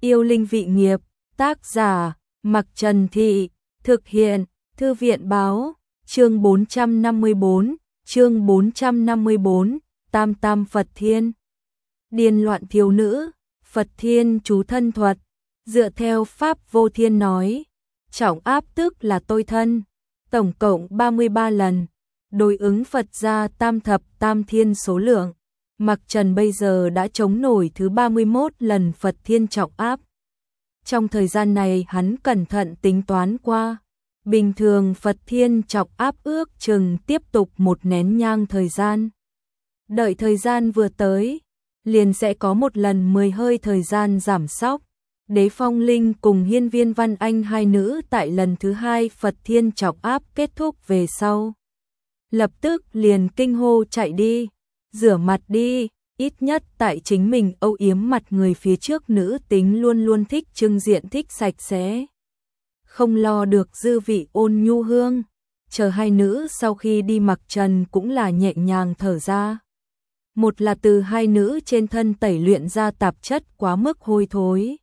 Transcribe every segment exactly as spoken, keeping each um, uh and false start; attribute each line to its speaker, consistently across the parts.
Speaker 1: Yêu linh vị nghiệp, tác giả, Mặc Trần Thị, thực hiện, Thư viện báo, chương bốn trăm năm mươi bốn, chương bốn trăm năm mươi bốn, Tam Tam Phật Thiên. Điên loạn thiếu nữ, Phật Thiên chú thân thuật, dựa theo Pháp Vô Thiên nói, trọng áp tức là tôi thân, tổng cộng ba mươi ba lần, đối ứng Phật gia tam thập tam thiên số lượng. Mặc Trần bây giờ đã chống nổi thứ ba mươi mốt lần Phật Thiên trọng áp. Trong thời gian này hắn cẩn thận tính toán qua, bình thường Phật Thiên trọng áp ước chừng tiếp tục một nén nhang thời gian. Đợi thời gian vừa tới, liền sẽ có một lần mười hơi thời gian giảm sóc. Đế Phong Linh cùng Hiên Viên Văn Anh hai nữ tại lần thứ hai Phật Thiên trọng áp kết thúc về sau, lập tức liền kinh hô chạy đi, rửa mặt đi, ít nhất tại chính mình âu yếm mặt người phía trước nữ tính luôn luôn thích trưng diện thích sạch sẽ, không lo được dư vị ôn nhu hương. Chờ hai nữ sau khi đi, Mặc Trần cũng là nhẹ nhàng thở ra. Một là từ hai nữ trên thân tẩy luyện ra tạp chất quá mức hôi thối,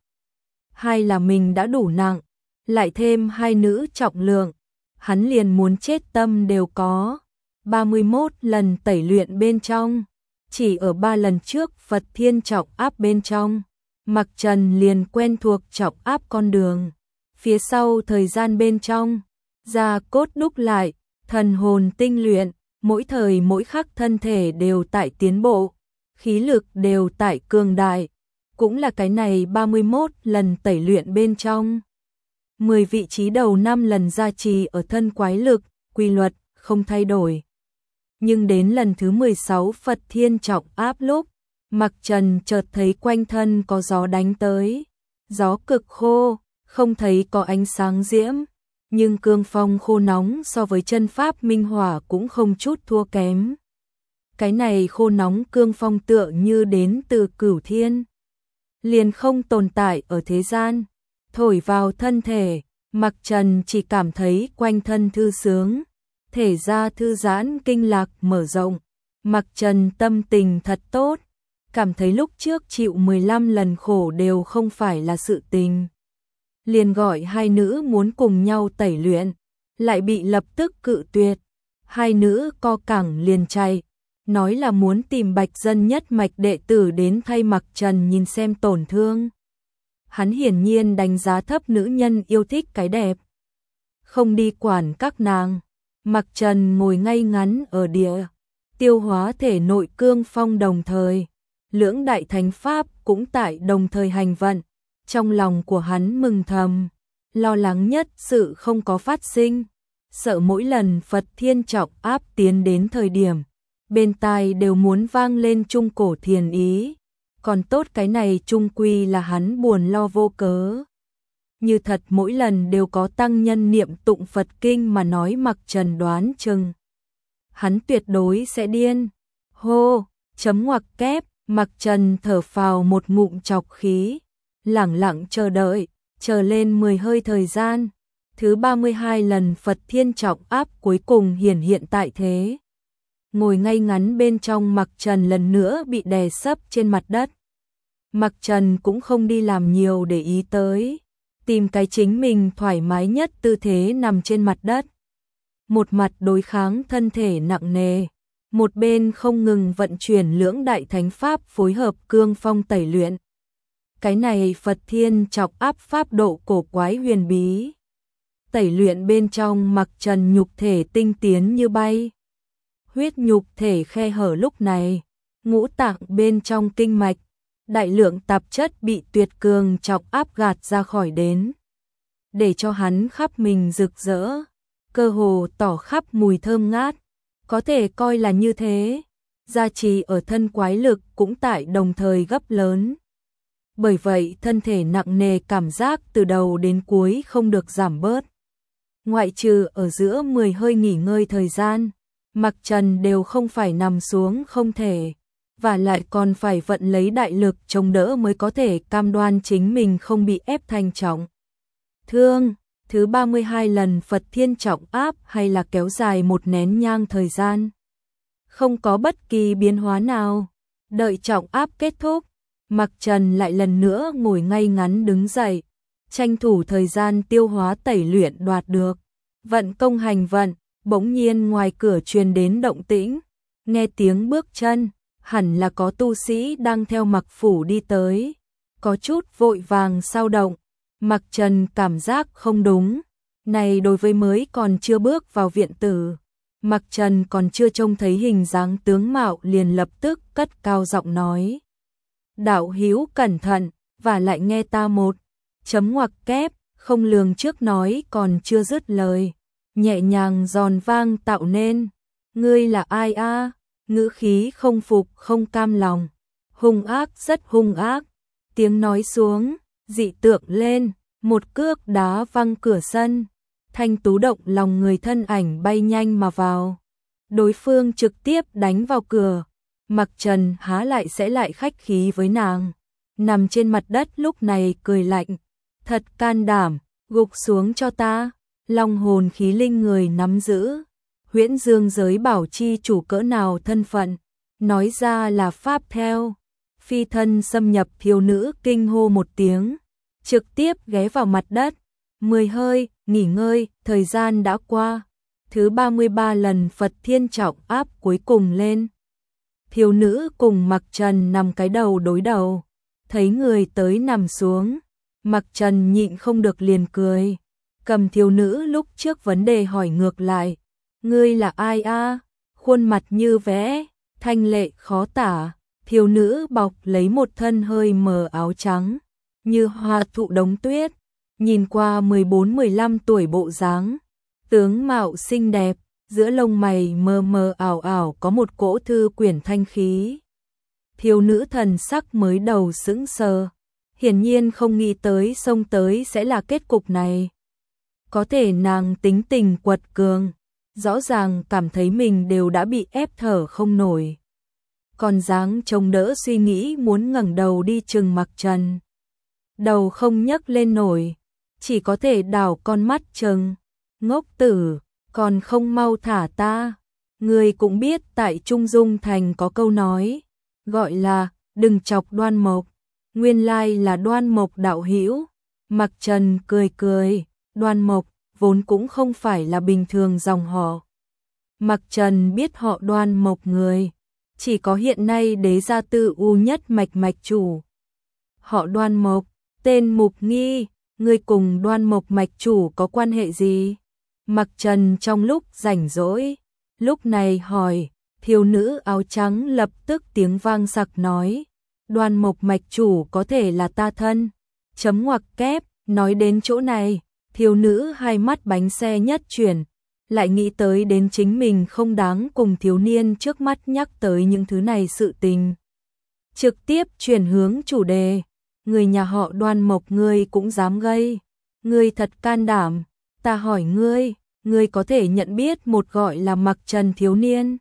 Speaker 1: hai là mình đã đủ nặng, lại thêm hai nữ trọng lượng, hắn liền muốn chết tâm đều có. ba mươi mốt lần tẩy luyện bên trong, chỉ ở ba lần trước Phật Thiên trọng áp bên trong, Mặc Trần liền quen thuộc trọng áp con đường. Phía sau thời gian bên trong, da cốt đúc lại, thần hồn tinh luyện, mỗi thời mỗi khắc thân thể đều tại tiến bộ, khí lực đều tại cường đại, cũng là cái này ba mươi mốt lần tẩy luyện bên trong. mười vị trí đầu năm lần gia trì ở thân quái lực, quy luật không thay đổi. Nhưng đến lần thứ mười sáu Phật Thiên trọng áp lúc, Mặc Trần chợt thấy quanh thân có gió đánh tới, gió cực khô, không thấy có ánh sáng diễm, nhưng cương phong khô nóng so với chân pháp minh hỏa cũng không chút thua kém. Cái này khô nóng cương phong tựa như đến từ cửu thiên, liền không tồn tại ở thế gian, thổi vào thân thể, Mặc Trần chỉ cảm thấy quanh thân thư sướng, thể ra thư giãn, kinh lạc mở rộng. Mặc Trần tâm tình thật tốt, cảm thấy lúc trước chịu mười lăm lần khổ đều không phải là sự tình. Liền gọi hai nữ muốn cùng nhau tẩy luyện, lại bị lập tức cự tuyệt. Hai nữ co cẳng liền chạy, nói là muốn tìm Bạch Dân nhất mạch đệ tử đến thay Mặc Trần nhìn xem tổn thương. Hắn hiển nhiên đánh giá thấp nữ nhân yêu thích cái đẹp, không đi quản các nàng. Mặc Trần ngồi ngay ngắn ở địa, tiêu hóa thể nội cương phong, đồng thời lưỡng đại thánh pháp cũng tại đồng thời hành vận. Trong lòng của hắn mừng thầm, lo lắng nhất sự không có phát sinh, sợ mỗi lần Phật Thiên trọng áp tiến đến thời điểm, bên tai đều muốn vang lên trung cổ thiền ý. Còn tốt cái này trung quy là hắn buồn lo vô cớ. Như thật mỗi lần đều có tăng nhân niệm tụng Phật kinh mà nói, Mặc Trần đoán chừng hắn tuyệt đối sẽ điên. Hô, chấm ngoặc kép, Mặc Trần thở phào một ngụm trọc khí, lẳng lặng chờ đợi, chờ lên mười hơi thời gian. Thứ ba mươi hai lần Phật Thiên trọng áp cuối cùng hiển hiện tại thế. Ngồi ngay ngắn bên trong, Mặc Trần lần nữa bị đè sấp trên mặt đất. Mặc Trần cũng không đi làm nhiều để ý tới, tìm cái chính mình thoải mái nhất tư thế nằm trên mặt đất. Một mặt đối kháng thân thể nặng nề, một bên không ngừng vận chuyển lưỡng đại thánh pháp phối hợp cương phong tẩy luyện. Cái này Phật Thiên trọng áp pháp độ cổ quái huyền bí. Tẩy luyện bên trong, Mặc Trần nhục thể tinh tiến như bay. Huyết nhục thể khe hở lúc này, ngũ tạng bên trong kinh mạch, đại lượng tạp chất bị tuyệt cường trọng áp gạt ra khỏi đến, để cho hắn khắp mình rực rỡ, cơ hồ tỏ khắp mùi thơm ngát, có thể coi là như thế. Gia trì ở thân quái lực cũng tại đồng thời gấp lớn. Bởi vậy thân thể nặng nề cảm giác từ đầu đến cuối không được giảm bớt. Ngoại trừ ở giữa mười hơi nghỉ ngơi thời gian, Mặc Trần đều không phải nằm xuống không thể, và lại còn phải vận lấy đại lực chống đỡ mới có thể cam đoan chính mình không bị ép thành trọng thương. Thứ ba mươi hai lần Phật Thiên trọng áp hay là kéo dài một nén nhang thời gian, không có bất kỳ biến hóa nào. Đợi trọng áp kết thúc, Mặc Trần lại lần nữa ngồi ngay ngắn đứng dậy, tranh thủ thời gian tiêu hóa tẩy luyện đoạt được. Vận công hành vận, bỗng nhiên ngoài cửa truyền đến động tĩnh, nghe tiếng bước chân, hẳn là có tu sĩ đang theo Mặc phủ đi tới, có chút vội vàng sao động. Mặc Trần cảm giác không đúng, này đối với mới còn chưa bước vào viện tử, Mặc Trần còn chưa trông thấy hình dáng tướng mạo liền lập tức cất cao giọng nói: "Đạo hữu cẩn thận, và lại nghe ta một." Chấm ngoặc kép, không lường trước nói còn chưa dứt lời, nhẹ nhàng giòn vang tạo nên: "Ngươi là ai a?" Ngữ khí không phục không cam lòng, hung ác rất hung ác. Tiếng nói xuống, dị tượng lên, một cước đá văng cửa sân, thanh tú động lòng người thân ảnh bay nhanh mà vào. Đối phương trực tiếp đánh vào cửa, Mặc Trần há lại sẽ lại khách khí với nàng, nằm trên mặt đất lúc này cười lạnh: "Thật can đảm, gục xuống cho ta." Long hồn khí linh người nắm giữ, Huyễn Dương giới bảo chi chủ cỡ nào thân phận, nói ra là pháp theo. Phi thân xâm nhập, thiếu nữ kinh hô một tiếng, trực tiếp ghé vào mặt đất, mười hơi, nghỉ ngơi, thời gian đã qua. Thứ ba mươi ba lần Phật Thiên Trọng áp cuối cùng lên. Thiếu nữ cùng Mặc Trần nằm cái đầu đối đầu, thấy người tới nằm xuống, Mặc Trần nhịn không được liền cười, cầm thiếu nữ lúc trước vấn đề hỏi ngược lại: "Ngươi là ai a?" Khuôn mặt như vẽ, thanh lệ khó tả. Thiếu nữ bọc lấy một thân hơi mờ áo trắng, như hoa thụ đống tuyết, nhìn qua mười bốn mười lăm tuổi bộ dáng, tướng mạo xinh đẹp, giữa lông mày mờ mờ ảo ảo có một cỗ thư quyển thanh khí. Thiếu nữ thần sắc mới đầu sững sờ, hiển nhiên không nghĩ tới xông tới sẽ là kết cục này. Có thể nàng tính tình quật cường, rõ ràng cảm thấy mình đều đã bị ép thở không nổi, còn dáng chống đỡ suy nghĩ muốn ngẩng đầu đi chừng Mặc Trần. Đầu không nhấc lên nổi, chỉ có thể đảo con mắt chừng. "Ngốc tử, còn không mau thả ta." Người cũng biết tại Trung Dung Thành có câu nói, gọi là đừng chọc Đoan Mộc, nguyên lai là Đoan Mộc đạo hữu. Mặc Trần cười cười, Đoan Mộc vốn cũng không phải là bình thường dòng họ. Mặc Trần biết họ Đoan Mộc người, chỉ có hiện nay đế gia Tư U nhất mạch mạch chủ. Họ Đoan Mộc, tên Mục Nghi, ngươi cùng Đoan Mộc mạch chủ có quan hệ gì? Mặc Trần trong lúc rảnh rỗi, lúc này hỏi, thiếu nữ áo trắng lập tức tiếng vang sặc nói: "Đoan Mộc mạch chủ có thể là ta thân." Chấm ngoặc kép, nói đến chỗ này, thiếu nữ hai mắt bánh xe nhất chuyển, lại nghĩ tới đến chính mình không đáng cùng thiếu niên trước mắt nhắc tới những thứ này sự tình. Trực tiếp chuyển hướng chủ đề: "Người nhà họ Đoan Mộc ngươi cũng dám gây, ngươi thật can đảm, ta hỏi ngươi, ngươi có thể nhận biết một gọi là Mặc Trần thiếu niên?"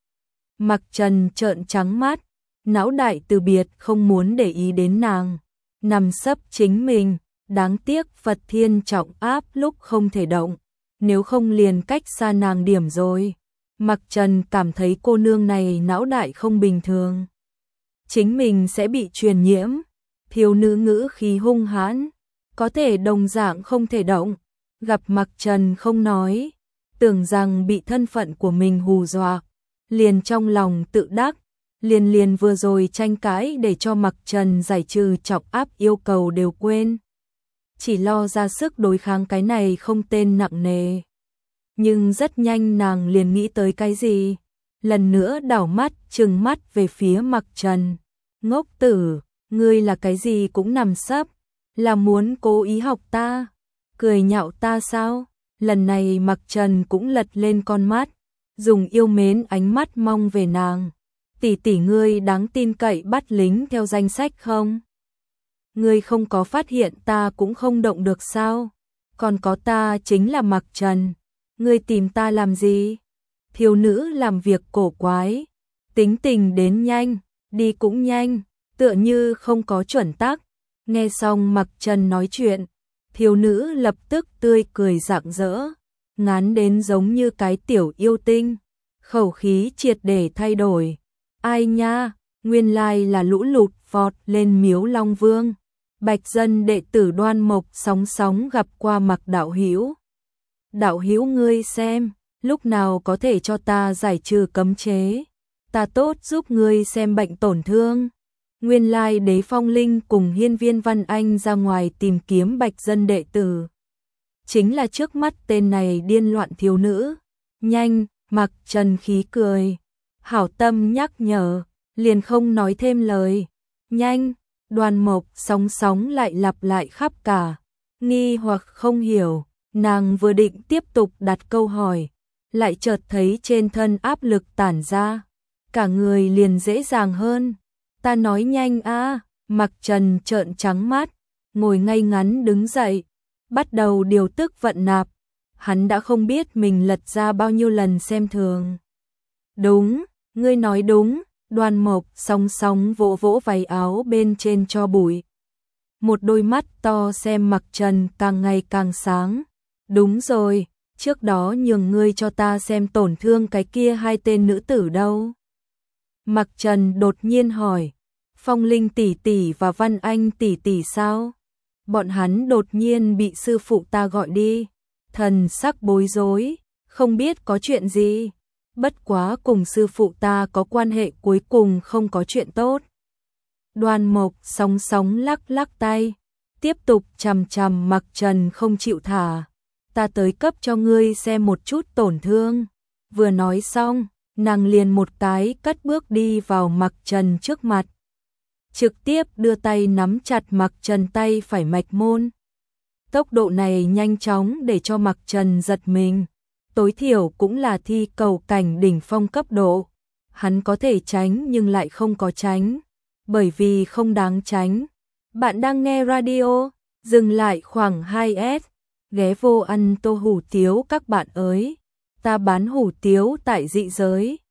Speaker 1: Mặc Trần trợn trắng mắt, não đại từ biệt không muốn để ý đến nàng, nằm sấp chính mình, đáng tiếc Phật Thiên Trọng áp lúc không thể động, nếu không liền cách xa nàng điểm rồi. Mặc Trần cảm thấy cô nương này não đại không bình thường, chính mình sẽ bị truyền nhiễm. Thiếu nữ ngữ khí hung hãn, có thể đồng dạng không thể động, gặp Mặc Trần không nói, tưởng rằng bị thân phận của mình hù dọa, liền trong lòng tự đắc, liền liền vừa rồi tranh cãi để cho Mặc Trần giải trừ trọng áp yêu cầu đều quên, chỉ lo ra sức đối kháng cái này không tên nặng nề. Nhưng rất nhanh nàng liền nghĩ tới cái gì, lần nữa đảo mắt trừng mắt về phía Mặc Trần: "Ngốc tử, ngươi là cái gì cũng nằm sấp, là muốn cố ý học ta, cười nhạo ta sao?" Lần này Mặc Trần cũng lật lên con mắt, dùng yêu mến ánh mắt mong về nàng: "Tỷ tỷ ngươi đáng tin cậy bắt lính theo danh sách không? Ngươi không có phát hiện ta cũng không động được sao? Còn có ta chính là Mặc Trần, ngươi tìm ta làm gì?" Thiếu nữ làm việc cổ quái, tính tình đến nhanh, đi cũng nhanh, tựa như không có chuẩn tắc. Nghe xong Mặc Trần nói chuyện, thiếu nữ lập tức tươi cười rạng rỡ, ngán đến giống như cái tiểu yêu tinh, khẩu khí triệt để thay đổi: "Ai nha, nguyên lai là lũ lụt vọt lên miếu Long Vương. Bạch dân đệ tử Đoan Mộc sóng sóng gặp qua Mặc đạo hữu. Đạo hữu ngươi xem, lúc nào có thể cho ta giải trừ cấm chế, ta tốt giúp ngươi xem bệnh tổn thương. Nguyên lai Đế Phong Linh cùng Hiên Viên Văn Anh ra ngoài tìm kiếm Bạch dân đệ tử. Chính là trước mắt tên này điên loạn thiếu nữ. Nhanh, Mặc Trần khí cười. Hảo tâm nhắc nhở, liền không nói thêm lời. Nhanh, Đoan Mộc sóng sóng lại lặp lại khắp cả. Nghi hoặc không hiểu, nàng vừa định tiếp tục đặt câu hỏi, lại chợt thấy trên thân áp lực tản ra. Cả người liền dễ dàng hơn. Ta nói nhanh a. Mặc Trần trợn trắng mắt, ngồi ngay ngắn đứng dậy, bắt đầu điều tức vận nạp. Hắn đã không biết mình lật ra bao nhiêu lần xem thường. Đúng, ngươi nói đúng. Đoan Mộc sóng sóng vỗ vỗ váy áo bên trên cho bụi. Một đôi mắt to xem Mặc Trần càng ngày càng sáng. Đúng rồi, trước đó nhường ngươi cho ta xem tổn thương cái kia hai tên nữ tử đâu. Mặc Trần đột nhiên hỏi, Phong Linh tỷ tỷ và Văn Anh tỷ tỷ sao? Bọn hắn đột nhiên bị sư phụ ta gọi đi. Thần sắc bối rối, không biết có chuyện gì. Bất quá cùng sư phụ ta có quan hệ cuối cùng không có chuyện tốt. Đoan Mộc sóng sóng lắc lắc tay, tiếp tục chằm chằm Mặc Trần không chịu thả. Ta tới cấp cho ngươi xem một chút tổn thương. Vừa nói xong, nàng liền một cái cất bước đi vào Mặc Trần trước mặt. Trực tiếp đưa tay nắm chặt Mặc Trần tay phải mạch môn. Tốc độ này nhanh chóng để cho Mặc Trần giật mình. Tối thiểu cũng là thi cầu cảnh đỉnh phong cấp độ. Hắn có thể tránh nhưng lại không có tránh. Bởi vì không đáng tránh. Bạn đang nghe radio, dừng lại khoảng hai S. Ghé vô ăn tô hủ tiếu các bạn ơi. Ta bán hủ tiếu tại dị giới.